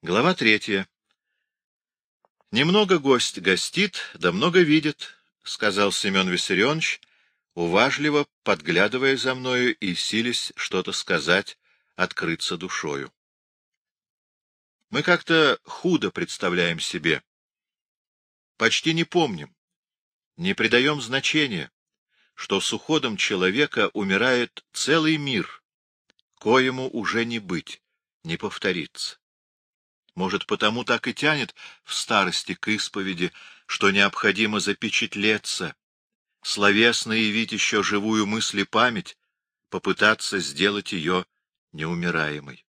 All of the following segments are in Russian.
Глава 3. «Немного гость гостит, да много видит», — сказал Семен Виссарионович, уважливо подглядывая за мною и силясь что-то сказать, открыться душою. Мы как-то худо представляем себе, почти не помним, не придаем значения, что с уходом человека умирает целый мир, коему уже не быть, не повториться. Может, потому так и тянет в старости к исповеди, что необходимо запечатлеться, словесно явить еще живую мысль и память, попытаться сделать ее неумираемой.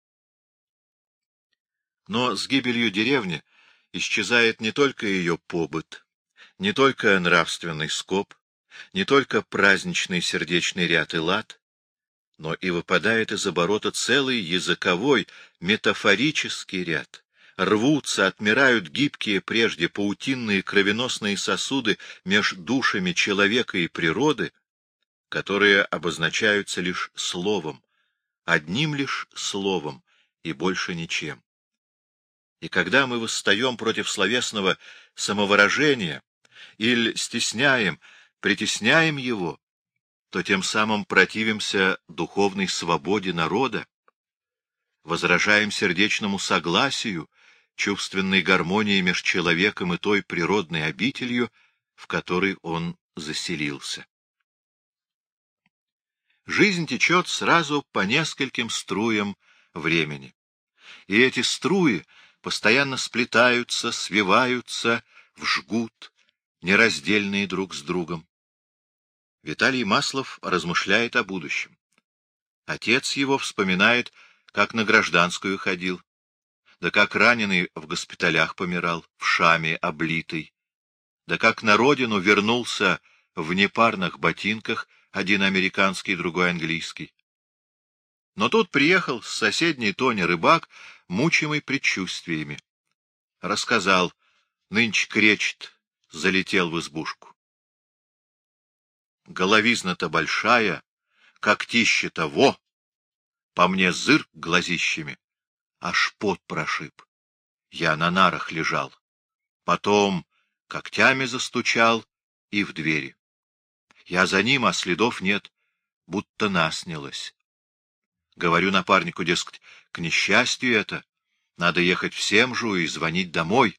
Но с гибелью деревни исчезает не только ее побыт, не только нравственный скоб, не только праздничный сердечный ряд и лад, но и выпадает из оборота целый языковой, метафорический ряд. Рвутся, отмирают гибкие прежде паутинные кровеносные сосуды меж душами человека и природы, которые обозначаются лишь словом, одним лишь словом и больше ничем. И когда мы восстаем против словесного самовыражения или стесняем, притесняем его, то тем самым противимся духовной свободе народа, возражаем сердечному согласию, чувственной гармонии меж человеком и той природной обителью, в которой он заселился. Жизнь течет сразу по нескольким струям времени, и эти струи постоянно сплетаются, свиваются, вжгут, нераздельные друг с другом. Виталий Маслов размышляет о будущем. Отец его вспоминает, как на гражданскую ходил, да как раненый в госпиталях помирал, в шаме облитый, да как на родину вернулся в непарных ботинках, один американский, другой английский. Но тут приехал с соседней Тони рыбак, мучимый предчувствиями. Рассказал, нынче кречет, залетел в избушку. Головизна-то большая, когтище-то во! По мне зырк глазищами, аж пот прошиб. Я на нарах лежал. Потом когтями застучал и в двери. Я за ним, а следов нет, будто наснилось. Говорю напарнику, дескать, к несчастью это, надо ехать в Семжу и звонить домой.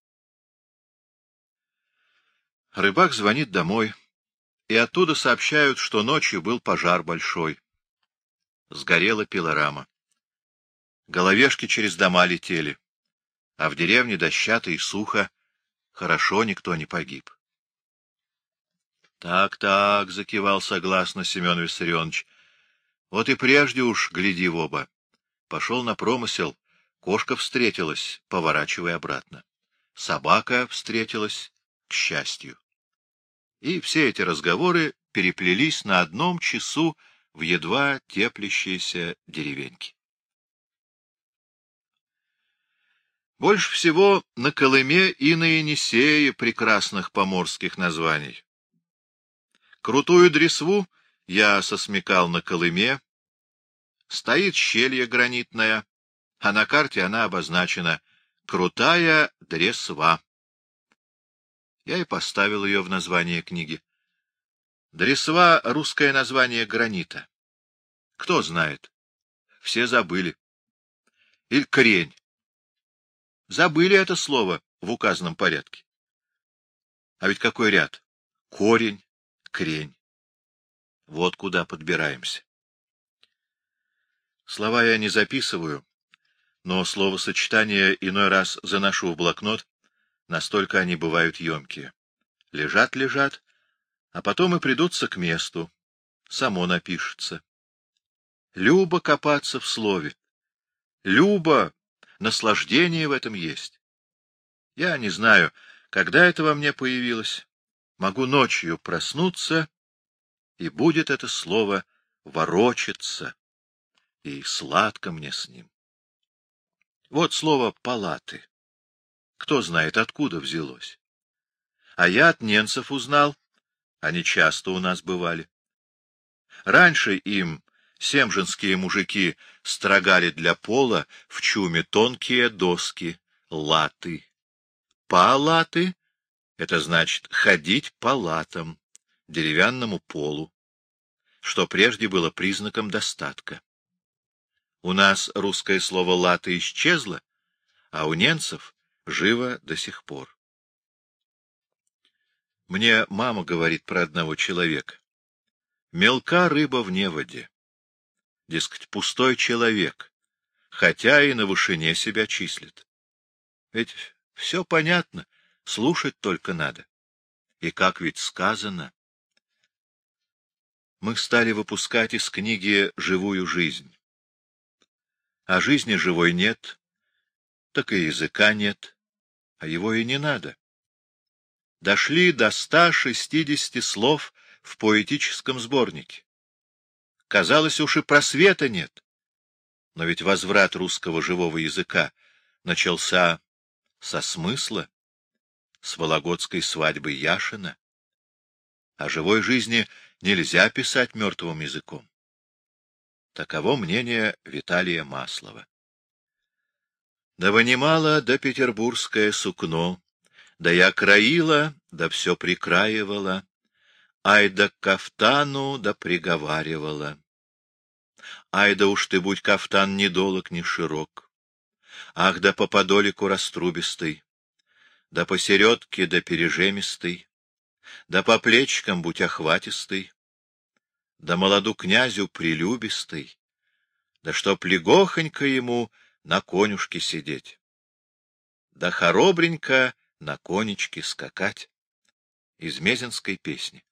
Рыбак звонит домой, и оттуда сообщают, что ночью был пожар большой. Сгорела пилорама. Головешки через дома летели, а в деревне дощато и сухо, хорошо никто не погиб. Так, — закивал согласно Семен Виссарионович, — вот и прежде уж гляди в оба. Пошел на промысел, кошка встретилась, поворачивай обратно. Собака встретилась, к счастью. И все эти разговоры переплелись на одном часу в едва теплящейся деревеньке. Больше всего на Колыме и на Енисее прекрасных поморских названий. Крутую дресву я сосмекал на Колыме. Стоит щелья гранитная, а на карте она обозначена «Крутая дресва». Я и поставил ее в название книги. Дресва — русское название гранита. Кто знает? Все забыли. Или крень. Забыли это слово в указанном порядке. А ведь какой ряд? Корень, крень. Вот куда подбираемся. Слова я не записываю, но словосочетания иной раз заношу в блокнот, настолько они бывают емкие. Лежат, а потом и придутся к месту, само напишется. Любо копаться в слове. Любо, наслаждение в этом есть. Я не знаю, когда это во мне появилось. Могу ночью проснуться, и будет это слово ворочаться, и сладко мне с ним. Вот слово «палаты». Кто знает, откуда взялось. А я от ненцев узнал, они часто у нас бывали. Раньше им Семжинские мужики строгали для пола в чуме тонкие доски, латы. Палаты — это значит ходить по латам, деревянному полу, что прежде было признаком достатка. У нас русское слово «лата» исчезло, а у немцев живо до сих пор. Мне мама говорит про одного человека. Мелка рыба в неводе. Дескать, пустой человек, хотя и на вышине себя числит. Ведь все понятно, слушать только надо. И как ведь сказано. Мы стали выпускать из книги «Живую жизнь». А жизни живой нет, так и языка нет, а его и не надо. Дошли до 160 слов в поэтическом сборнике. Казалось, уж и просвета нет. Но ведь возврат русского живого языка начался со смысла, с вологодской свадьбы Яшина. О живой жизни нельзя писать мертвым языком. Таково мнение Виталия Маслова. Да вынимала до петербургское сукно, да я краила, да все прикраивала, ай да к кафтану, да приговаривала. Ай да уж ты будь кафтан ни долог, ни широк, ах да по подолику раструбистый, да посередке, да пережемистый, да по плечикам будь охватистый, да молоду князю прилюбистый, да чтоб легохонько ему на конюшке сидеть, да хоробренько на конечке скакать. Из Мезенской песни.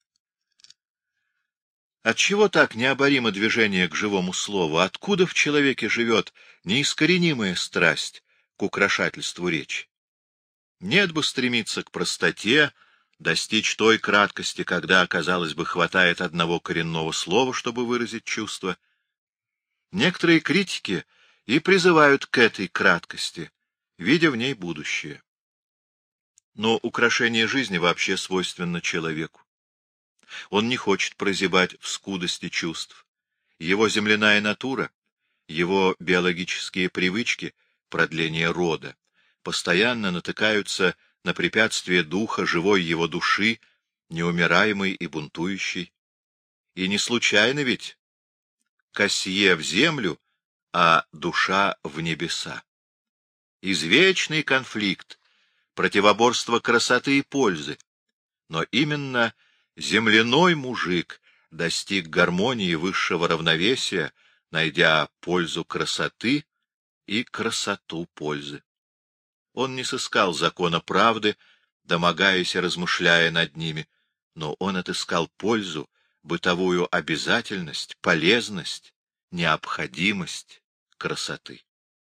Отчего так необоримо движение к живому слову? Откуда в человеке живет неискоренимая страсть к украшательству речи? Нет бы стремиться к простоте, достичь той краткости, когда, казалось бы, хватает одного коренного слова, чтобы выразить чувство. Некоторые критики и призывают к этой краткости, видя в ней будущее. Но украшение жизни вообще свойственно человеку. Он не хочет прозябать в скудости чувств. Его земляная натура, его биологические привычки, продление рода, постоянно натыкаются на препятствие духа, живой его души, неумираемой и бунтующей. И не случайно ведь косье в землю, а душа в небеса. Извечный конфликт, противоборство красоты и пользы. Но именно земляной мужик достиг гармонии высшего равновесия, найдя пользу красоты и красоту пользы. Он не сыскал закона правды, домогаясь и размышляя над ними, но он отыскал пользу, бытовую обязательность, полезность, необходимость красоты.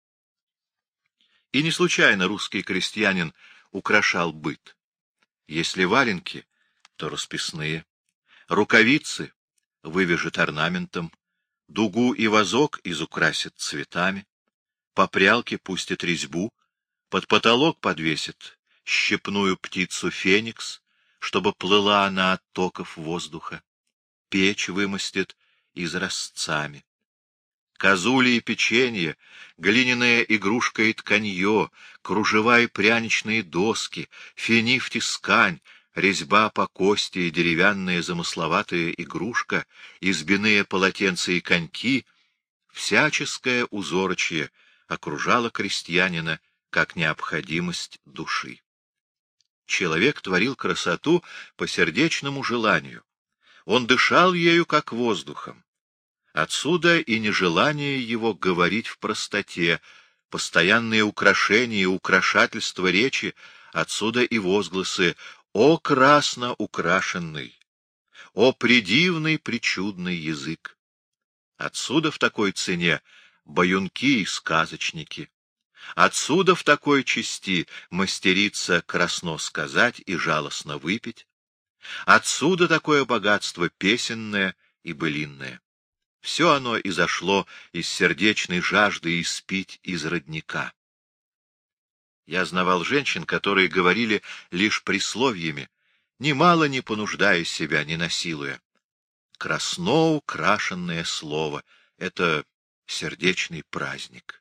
И не случайно русский крестьянин украшал быт. Если валенки, то расписные, рукавицы вывяжет орнаментом, дугу и вазок изукрасит цветами, по прялке пустит резьбу, под потолок подвесит щепную птицу феникс, чтобы плыла она от токов воздуха, печь вымостит изразцами. Козули и печенье, глиняная игрушка и тканье, кружева и пряничные доски, финифть и скань, резьба по кости и деревянная замысловатая игрушка, избяные полотенца и коньки — всяческое узорочье окружало крестьянина как необходимость души. Человек творил красоту по сердечному желанию. Он дышал ею, как воздухом. Отсюда и нежелание его говорить в простоте, постоянные украшения и украшательство речи, отсюда и возгласы «О красно украшенный! О придивный причудный язык!» Отсюда в такой цене баюнки и сказочники. Отсюда в такой части мастерица красно сказать и жалостно выпить. Отсюда такое богатство песенное и былинное. Все оно изошло из сердечной жажды испить из родника. Я знавал женщин, которые говорили лишь присловьями, немало не понуждая себя, не насилуя. Красно украшенное слово — это сердечный праздник.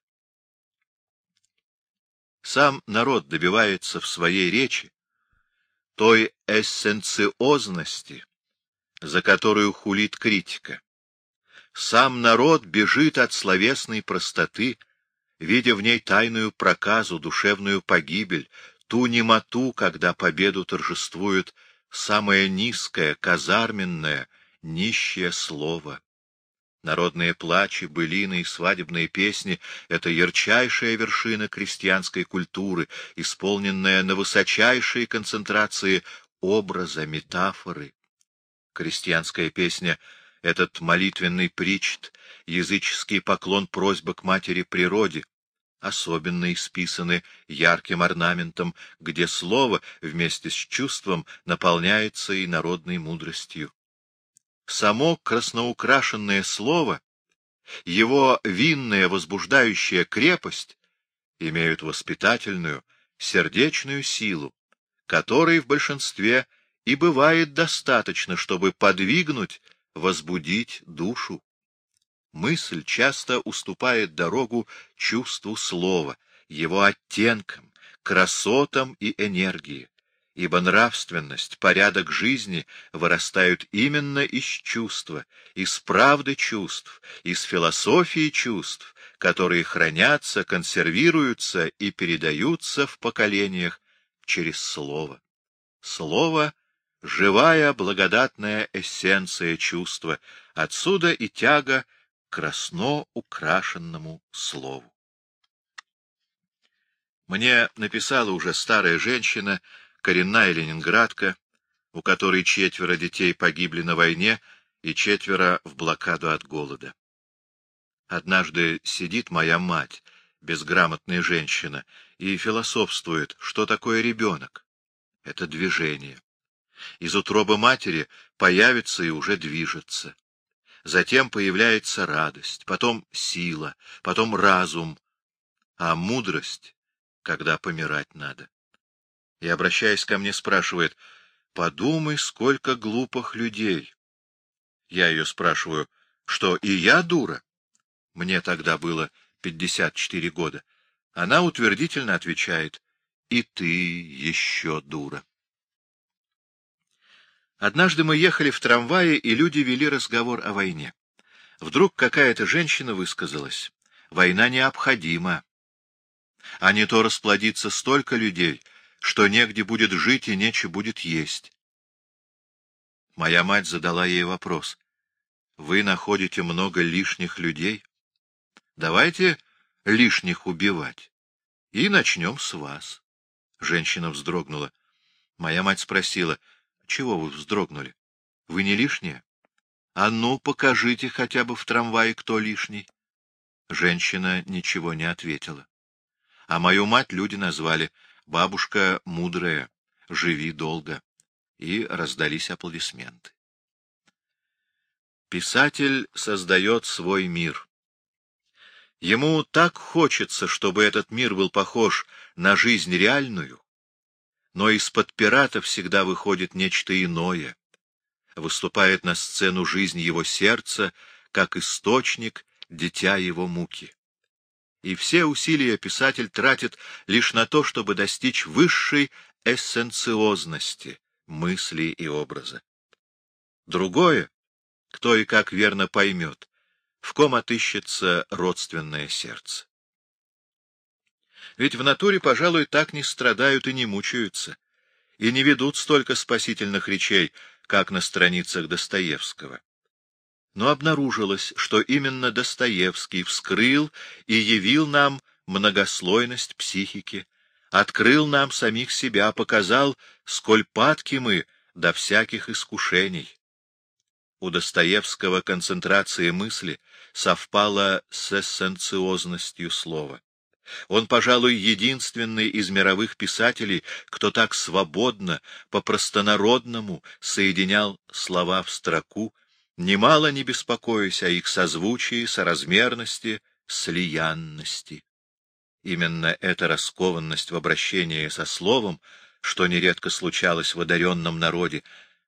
Сам народ добивается в своей речи той эссенциозности, за которую хулит критика. Сам народ бежит от словесной простоты, видя в ней тайную проказу, душевную погибель, ту немоту, когда победу торжествует самое низкое, казарменное, нищее слово. Народные плачи, былины и свадебные песни — это ярчайшая вершина крестьянской культуры, исполненная на высочайшей концентрации образа, метафоры. Крестьянская песня — этот молитвенный причт, языческий поклон, просьба к матери природе, особенно исписаны ярким орнаментом, где слово вместе с чувством наполняется и народной мудростью. Само красноукрашенное слово, его винная возбуждающая крепость имеют воспитательную, сердечную силу, которой в большинстве и бывает достаточно, чтобы подвигнуть, возбудить душу. Мысль часто уступает дорогу чувству слова, его оттенкам, красотам и энергии, ибо нравственность, порядок жизни вырастают именно из чувства, из правды чувств, из философии чувств, которые хранятся, консервируются и передаются в поколениях через слово. Слово — живая благодатная эссенция чувства, отсюда и тяга к красно украшенному слову. Мне написала уже старая женщина, коренная ленинградка, у которой 4 детей погибли на войне и 4 в блокаду от голода. Однажды сидит моя мать, безграмотная женщина, и философствует, что такое ребенок. Это движение. Из утробы матери появится и уже движется. Затем появляется радость, потом сила, потом разум, а мудрость, когда помирать надо. И, обращаясь ко мне, спрашивает: «Подумай, сколько глупых людей». Я ее спрашиваю: «Что, и я дура?» Мне тогда было 54 года. Она утвердительно отвечает: «И ты еще дура». Однажды мы ехали в трамвае, и люди вели разговор о войне. Вдруг какая-то женщина высказалась: «Война необходима, а не то расплодится столько людей, что негде будет жить и нече будет есть». Моя мать задала ей вопрос: «Вы находите много лишних людей? Давайте лишних убивать. И начнем с вас». Женщина вздрогнула. Моя мать спросила: «Чего вы вздрогнули? Вы не лишние? А ну, покажите хотя бы в трамвае, кто лишний». Женщина ничего не ответила. А мою мать люди назвали: «Бабушка мудрая, живи долго». И раздались аплодисменты. Писатель создает свой мир. Ему так хочется, чтобы этот мир был похож на жизнь реальную, но из-под пирата всегда выходит нечто иное, выступает на сцену жизнь его сердца, как источник, дитя его муки. И все усилия писатель тратит лишь на то, чтобы достичь высшей эссенциозности мысли и образа. Другое, кто и как верно поймет, в ком отыщется родственное сердце. Ведь в натуре, пожалуй, так не страдают и не мучаются, и не ведут столько спасительных речей, как на страницах Достоевского. Но обнаружилось, что именно Достоевский вскрыл и явил нам многослойность психики, открыл нам самих себя, показал, сколь падки мы до всяких искушений. У Достоевского концентрация мысли совпала с эссенциозностью слова. Он, пожалуй, единственный из мировых писателей, кто так свободно, по-простонародному соединял слова в строку, немало не беспокоясь о их созвучии, соразмерности, слиянности. Именно эта раскованность в обращении со словом, что нередко случалось в одаренном народе,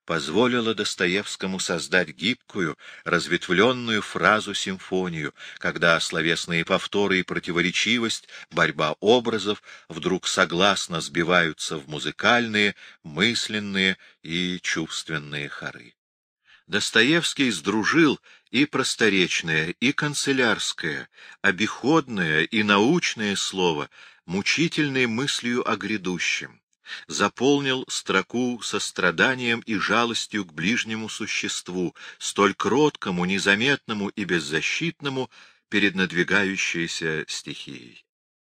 позволило Достоевскому создать гибкую, разветвленную фразу-симфонию, когда словесные повторы и противоречивость, борьба образов вдруг согласно сбиваются в музыкальные, мысленные и чувственные хоры. Достоевский сдружил и просторечное, и канцелярское, обиходное и научное слово мучительной мыслью о грядущем, заполнил строку состраданием и жалостью к ближнему существу, столь кроткому, незаметному и беззащитному перед надвигающейся стихией.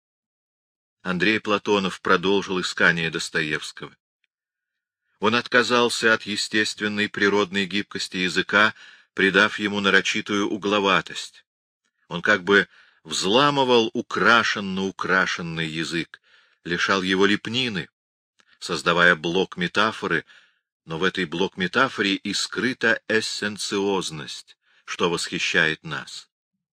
Андрей Платонов продолжил искание Достоевского. Он отказался от естественной природной гибкости языка, придав ему нарочитую угловатость. Он как бы взламывал украшенный язык, лишал его лепнины, создавая блок метафоры, но в этой блок-метафоре и скрыта эссенциозность, что восхищает нас.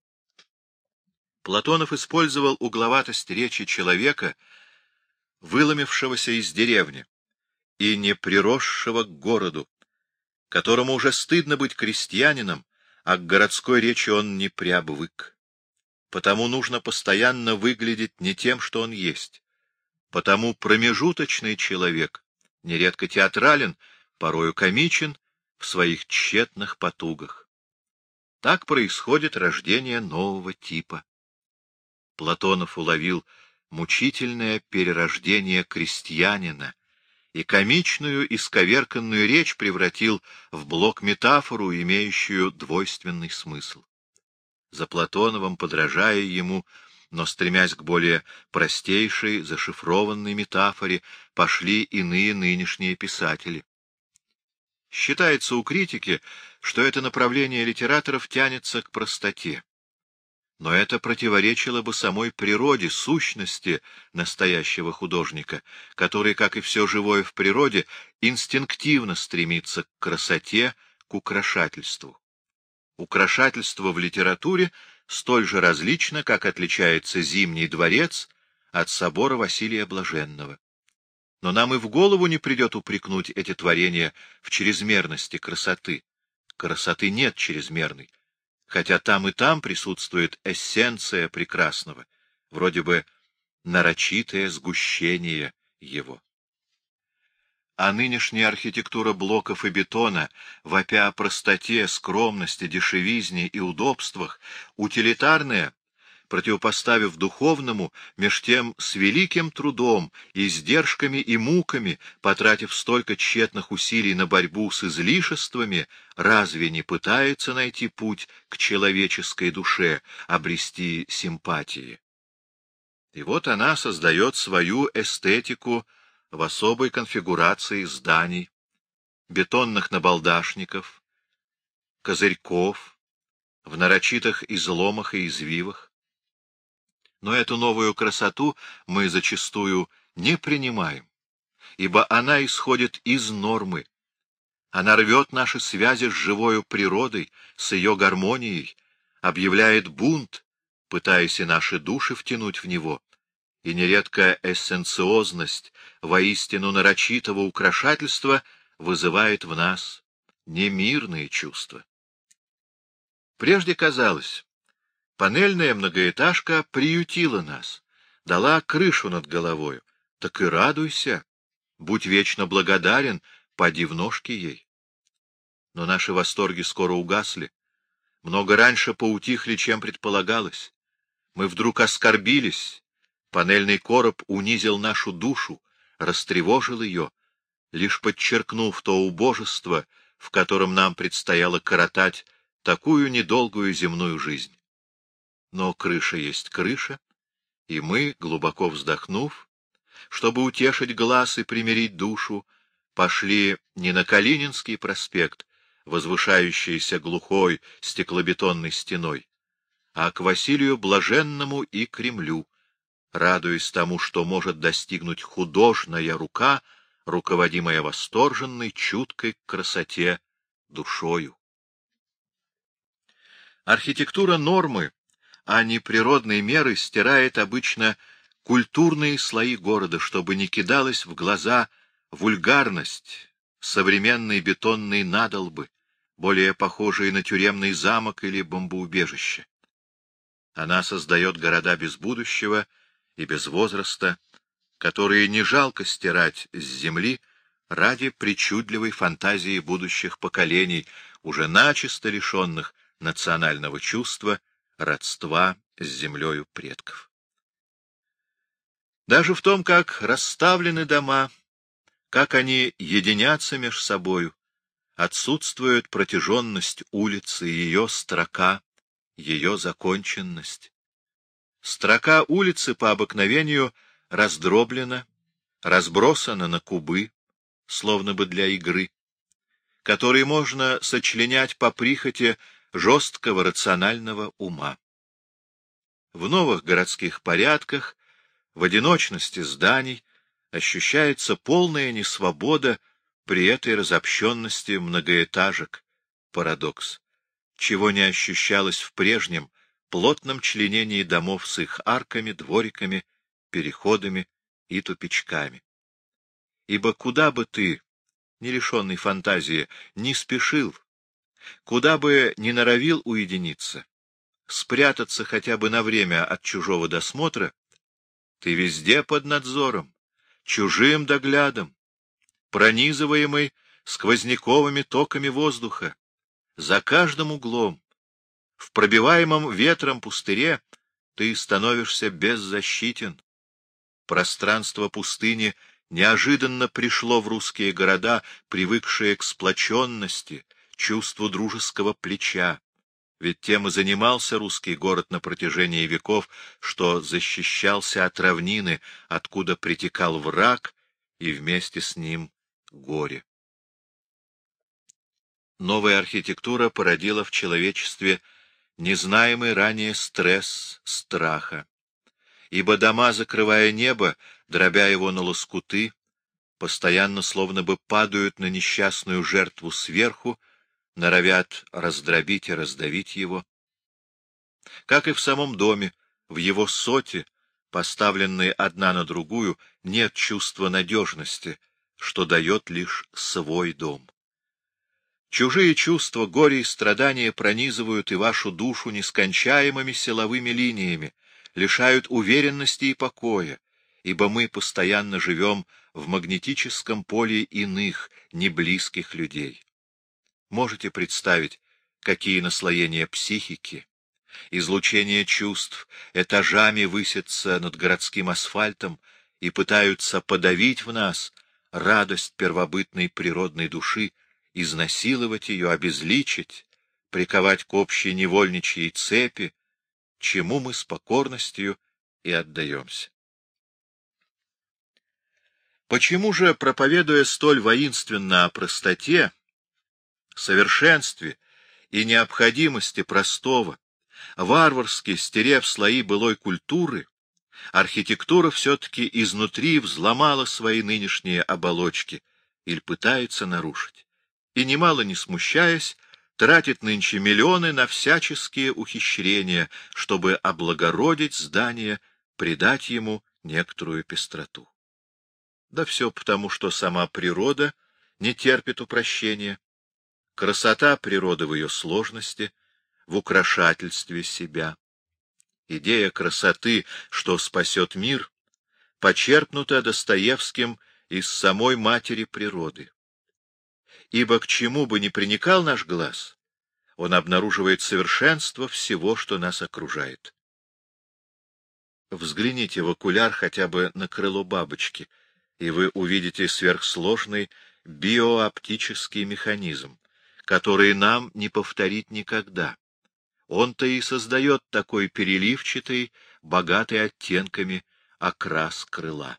Платонов использовал угловатость речи человека, выломившегося из деревни и не приросшего к городу, которому уже стыдно быть крестьянином, а к городской речи он не приобвык. Потому нужно постоянно выглядеть не тем, что он есть. Потому промежуточный человек, нередко театрален, порою комичен в своих тщетных потугах. Так происходит рождение нового типа. Платонов уловил мучительное перерождение крестьянина и комичную исковерканную речь превратил в блок-метафору, имеющую двойственный смысл. За Платоновым, подражая ему, но стремясь к более простейшей, зашифрованной метафоре, пошли иные нынешние писатели. Считается у критики, что это направление литераторов тянется к простоте. Но это противоречило бы самой природе, сущности настоящего художника, который, как и все живое в природе, инстинктивно стремится к красоте, к украшательству. Украшательство в литературе столь же различно, как отличается Зимний дворец от собора Василия Блаженного. Но нам и в голову не придет упрекнуть эти творения в чрезмерности красоты. Красоты нет чрезмерной, хотя там и там присутствует эссенция прекрасного, вроде бы нарочитое сгущение его. А нынешняя архитектура блоков и бетона, вопя о простоте, скромности, дешевизне и удобствах, утилитарная, противопоставив духовному, меж тем с великим трудом, издержками и муками, потратив столько тщетных усилий на борьбу с излишествами, разве не пытается найти путь к человеческой душе, обрести симпатии? И вот она создает свою эстетику в особой конфигурации зданий, бетонных набалдашников, козырьков, в нарочитых изломах и извивах. Но эту новую красоту мы зачастую не принимаем, ибо она исходит из нормы. Она рвет наши связи с живою природой, с ее гармонией, объявляет бунт, пытаясь и наши души втянуть в него, и нередко эссенциозность воистину нарочитого украшательства вызывает в нас немирные чувства. Прежде казалось, панельная многоэтажка приютила нас, дала крышу над головою. Так и радуйся, будь вечно благодарен, поди в ножки ей. Но наши восторги скоро угасли, много раньше поутихли, чем предполагалось. Мы вдруг оскорбились, панельный короб унизил нашу душу, растревожил ее, лишь подчеркнув то убожество, в котором нам предстояло коротать такую недолгую земную жизнь. Но крыша есть крыша, и мы, глубоко вздохнув, чтобы утешить глаз и примирить душу, пошли не на Калининский проспект, возвышающийся глухой стеклобетонной стеной, а к Василию Блаженному и Кремлю, радуясь тому, что может достигнуть художная рука, руководимая восторженной, чуткой к красоте душою. Архитектура нормы, а не природной меры, стирает обычно культурные слои города, чтобы не кидалась в глаза вульгарность, современные бетонные надолбы, более похожие на тюремный замок или бомбоубежище. Она создает города без будущего и без возраста, которые не жалко стирать с земли ради причудливой фантазии будущих поколений, уже начисто лишенных национального чувства, родства с землею предков. Даже в том, как расставлены дома, как они единятся меж собою, отсутствует протяженность улицы, ее строка, ее законченность. Строка улицы по обыкновению раздроблена, разбросана на кубы, словно бы для игры, которые можно сочленять по прихоти жесткого рационального ума. В новых городских порядках, в одиночности зданий ощущается полная несвобода при этой разобщенности многоэтажек, парадокс, чего не ощущалось в прежнем плотном членении домов с их арками, двориками, переходами и тупичками. Ибо куда бы ты, не лишенный фантазии, не спешил, куда бы ни норовил уединиться, спрятаться хотя бы на время от чужого досмотра, ты везде под надзором, чужим доглядом, пронизываемый сквозняковыми токами воздуха, за каждым углом, в пробиваемом ветром пустыре ты становишься беззащитен. Пространство пустыни неожиданно пришло в русские города, привыкшие к сплоченности, чувству дружеского плеча. Ведь тем и занимался русский город на протяжении веков, что защищался от равнины, откуда притекал враг, и вместе с ним горе. Новая архитектура породила в человечестве незнаемый ранее стресс страха, ибо дома, закрывая небо, дробя его на лоскуты, постоянно словно бы падают на несчастную жертву сверху, норовят раздробить и раздавить его. Как и в самом доме, в его соте, поставленные одна на другую, нет чувства надежности, что дает лишь свой дом. Чужие чувства, горе и страдания пронизывают и вашу душу нескончаемыми силовыми линиями, лишают уверенности и покоя, ибо мы постоянно живем в магнетическом поле иных, неблизких людей. Можете представить, какие наслоения психики, излучение чувств этажами высятся над городским асфальтом и пытаются подавить в нас радость первобытной природной души, изнасиловать ее, обезличить, приковать к общей невольничьей цепи, чему мы с покорностью и отдаемся. Почему же, проповедуя столь воинственно о простоте, совершенстве и необходимости простого, варварски стерев слои былой культуры, архитектура все-таки изнутри взломала свои нынешние оболочки или пытается нарушить, и, немало не смущаясь, тратит нынче миллионы на всяческие ухищрения, чтобы облагородить здание, придать ему некоторую пестроту. Да все потому, что сама природа не терпит упрощения. Красота природы в ее сложности, в украшательстве себя. Идея красоты, что спасет мир, почерпнута Достоевским из самой матери природы. Ибо к чему бы ни приникал наш глаз, он обнаруживает совершенство всего, что нас окружает. Взгляните в окуляр хотя бы на крыло бабочки, и вы увидите сверхсложный биооптический механизм, который нам не повторить никогда. Он-то и создает такой переливчатый, богатый оттенками окрас крыла.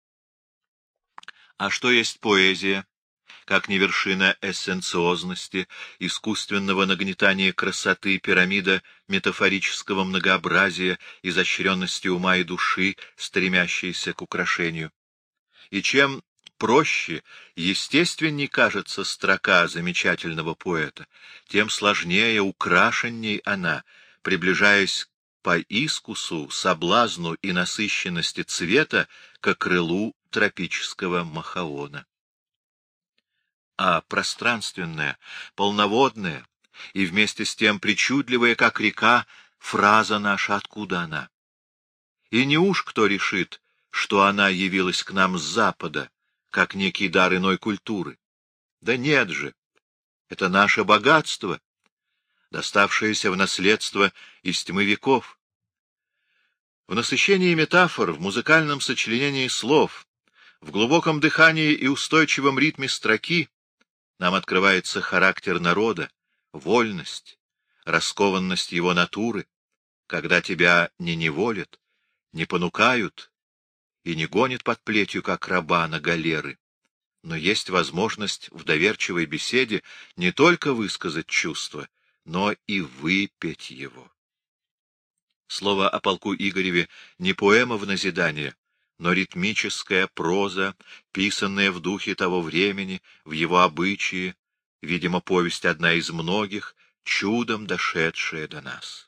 А что есть поэзия, как не вершина эссенциозности, искусственного нагнетания красоты, пирамида метафорического многообразия, изощренности ума и души, стремящейся к украшению? И чем проще, естественней кажется строка замечательного поэта, тем сложнее, украшенней она, приближаясь по искусу, соблазну и насыщенности цвета к крылу тропического махаона. а пространственная, полноводная и вместе с тем причудливая, как река, фраза наша, откуда она? И не уж кто решит, что она явилась к нам с запада, как некий дар иной культуры? Да нет же, это наше богатство, доставшееся в наследство из тьмы веков. В насыщении метафор, в музыкальном сочленении слов, в глубоком дыхании и устойчивом ритме строки нам открывается характер народа, вольность, раскованность его натуры, когда тебя не неволят, не понукают и не гонят под плетью, как раба на галеры, но есть возможность в доверчивой беседе не только высказать чувство, но и выпеть его. Слово о полку Игореве не поэма в назидание, но ритмическая проза, писанная в духе того времени, в его обычае, видимо, повесть одна из многих, чудом дошедшая до нас.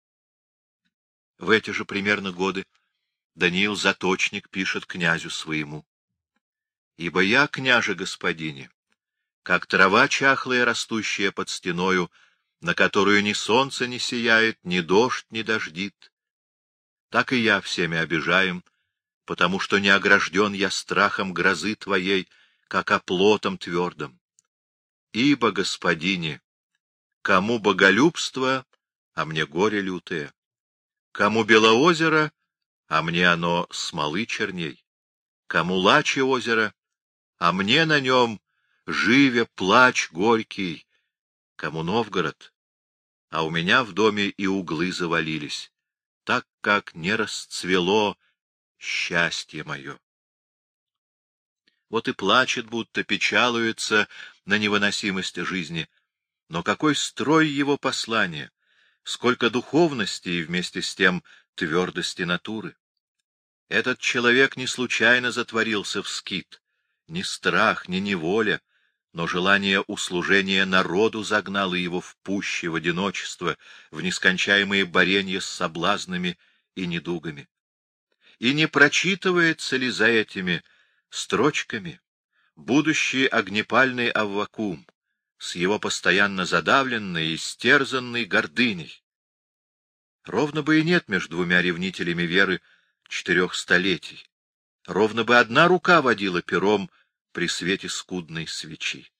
В эти же примерно годы Даниил Заточник пишет князю своему: «Ибо я, княже господине, как трава чахлая, растущая под стеною, на которую ни солнце не сияет, ни дождь не дождит, так и я всеми обижаем, потому что не огражден я страхом грозы твоей, как оплотом твердым. Ибо, господине, кому боголюбство, а мне горе лютое, кому Белоозеро, а мне оно смолы черней, кому Лачье озеро, а мне на нем живе плач горький, кому Новгород, а у меня в доме и углы завалились, так как не расцвело счастье мое». Вот и плачет, будто печалуется на невыносимость жизни, но какой строй его послания, сколько духовности и вместе с тем твердости натуры. Этот человек не случайно затворился в скит, ни страх, ни неволя, но желание услужения народу загнало его в пуще, в одиночество, в нескончаемые боренья с соблазнами и недугами. И не прочитывается ли за этими строчками будущий огнепальный Аввакум с его постоянно задавленной и стерзанной гордыней? Ровно бы и нет между двумя ревнителями веры 4 столетий. Ровно бы одна рука водила пером при свете скудной свечи.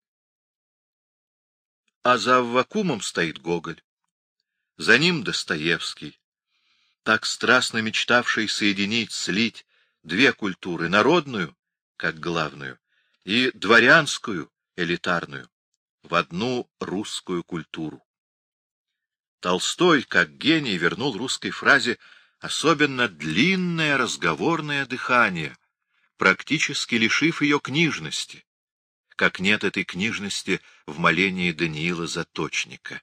А за Аввакумом стоит Гоголь. За ним Достоевский, так страстно мечтавший соединить, слить две культуры — народную, как главную, и дворянскую, элитарную, в одну русскую культуру. Толстой, как гений, вернул русской фразе особенно длинное разговорное дыхание, практически лишив ее книжности, как нет этой книжности в молении Даниила Заточника.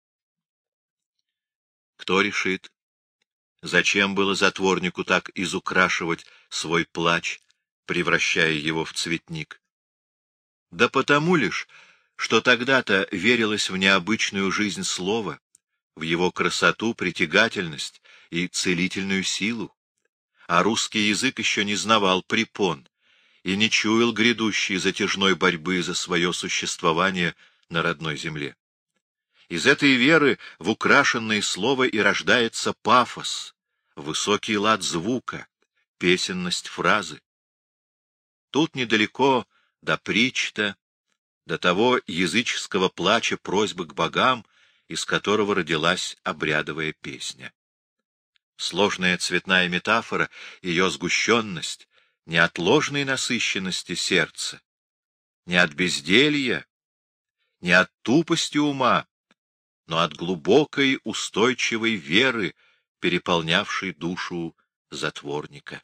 Кто решит, зачем было затворнику так изукрашивать свой плач, превращая его в цветник? Да потому лишь, что тогда-то верилось в необычную жизнь слова, в его красоту, притягательность и целительную силу, а русский язык еще не знавал препон и не чуял грядущей затяжной борьбы за свое существование на родной земле. Из этой веры в украшенное слово и рождается пафос, высокий лад звука, песенность фразы. Тут недалеко до причта, до того языческого плача просьбы к богам, из которого родилась обрядовая песня. Сложная цветная метафора, ее сгущенность, не от ложной насыщенности сердца, не от безделья, не от тупости ума, но от глубокой устойчивой веры, переполнявшей душу затворника.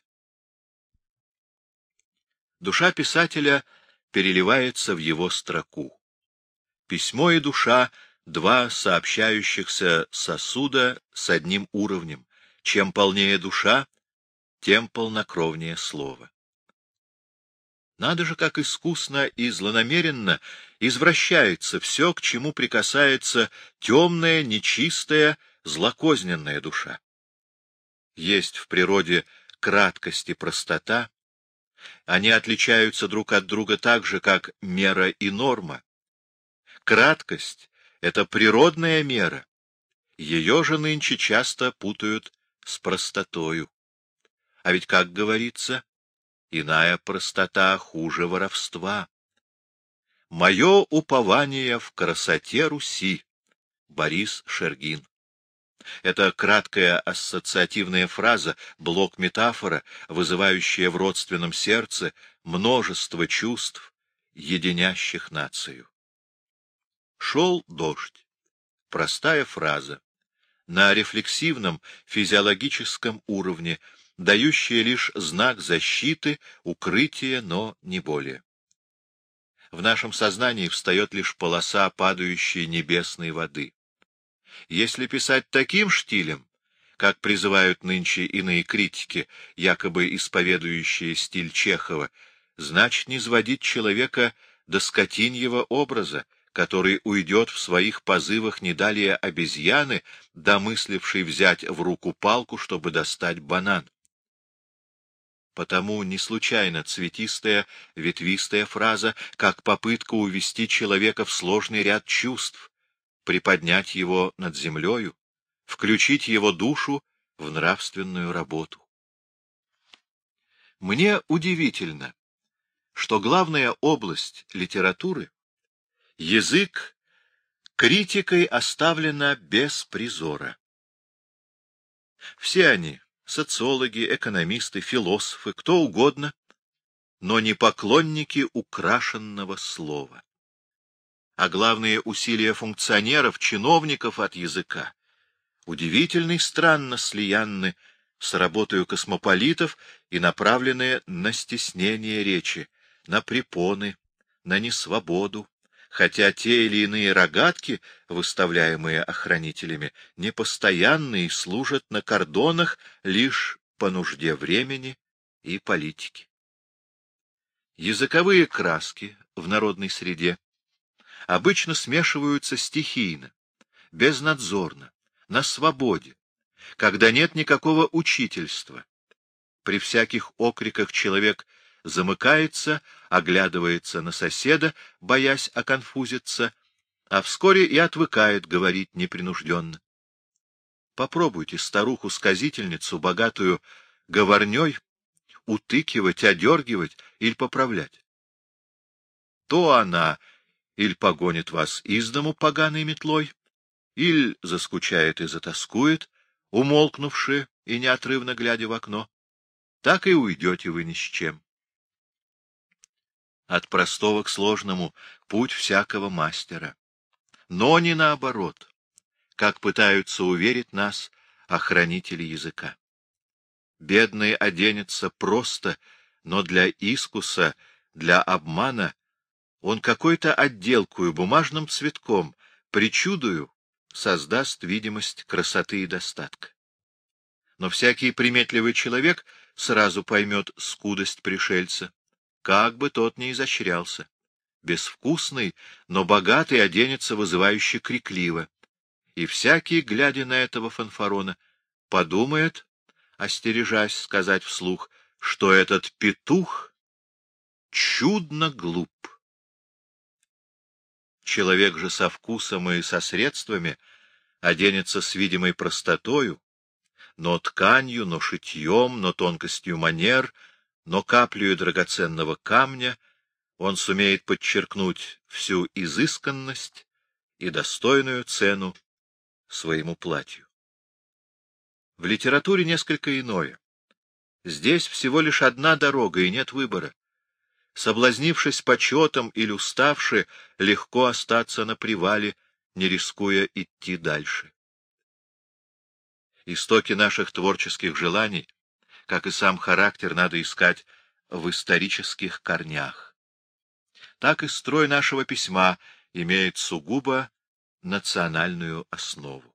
Душа писателя переливается в его строку. Письмо и душа — два сообщающихся сосуда с одним уровнем. Чем полнее душа, тем полнокровнее слово. Надо же, как искусно и злонамеренно извращается все, к чему прикасается темная, нечистая, злокозненная душа. Есть в природе краткость и простота, Они отличаются друг от друга так же, как мера и норма. Краткость — это природная мера. Ее же нынче часто путают с простотою. А ведь, как говорится, иная простота хуже воровства. «Мое упование в красоте Руси» Борис Шергин. Это краткая ассоциативная фраза, блок-метафора, вызывающая в родственном сердце множество чувств, единящих нацию. Шел дождь. Простая фраза, на рефлексивном физиологическом уровне, дающая лишь знак защиты, укрытия, но не более. В нашем сознании встает лишь полоса падающей небесной воды. Если писать таким штилем, как призывают нынче иные критики, якобы исповедующие стиль Чехова, значит низводить человека до скотиньего образа, который уйдет в своих позывах не далее обезьяны, домыслившей взять в руку палку, чтобы достать банан. Потому не случайно цветистая, ветвистая фраза, как попытка увести человека в сложный ряд чувств, приподнять его над землею, включить его душу в нравственную работу. Мне удивительно, что главная область литературы — язык — критикой оставлена без призора. Все они — социологи, экономисты, философы, кто угодно, но не поклонники украшенного слова. А главные усилия функционеров, чиновников от языка удивительно и странно слиянны с работой космополитов и направлены на стеснение речи, на препоны, на несвободу, хотя те или иные рогатки, выставляемые охранителями, непостоянны и служат на кордонах лишь по нужде времени и политики. Языковые краски в народной среде обычно смешиваются стихийно, безнадзорно, на свободе, когда нет никакого учительства. При всяких окриках человек замыкается, оглядывается на соседа, боясь оконфузиться, а вскоре и отвыкает говорить непринужденно. Попробуйте старуху-сказительницу, богатую говорней, утыкивать, одергивать или поправлять. То она или погонит вас из дому поганой метлой, или заскучает и затоскует, умолкнувши и неотрывно глядя в окно, так и уйдете вы ни с чем. От простого к сложному путь всякого мастера, но не наоборот, как пытаются уверить нас охранители языка. Бедный оденется просто, но для искуса, для обмана он какой-то отделкою, бумажным цветком, причудою создаст видимость красоты и достатка. Но всякий приметливый человек сразу поймет скудость пришельца, как бы тот ни изощрялся. Безвкусный, но богатый оденется вызывающе крикливо, и всякий, глядя на этого фанфарона, подумает, остережась сказать вслух, что этот петух чудно глуп. Человек же со вкусом и со средствами оденется с видимой простотою, но тканью, но шитьем, но тонкостью манер, но каплею драгоценного камня он сумеет подчеркнуть всю изысканность и достойную цену своему платью. В литературе несколько иное. Здесь всего лишь одна дорога, и нет выбора. Соблазнившись почетом или уставши, легко остаться на привале, не рискуя идти дальше. Истоки наших творческих желаний, как и сам характер, надо искать в исторических корнях. Так и строй нашего письма имеет сугубо национальную основу.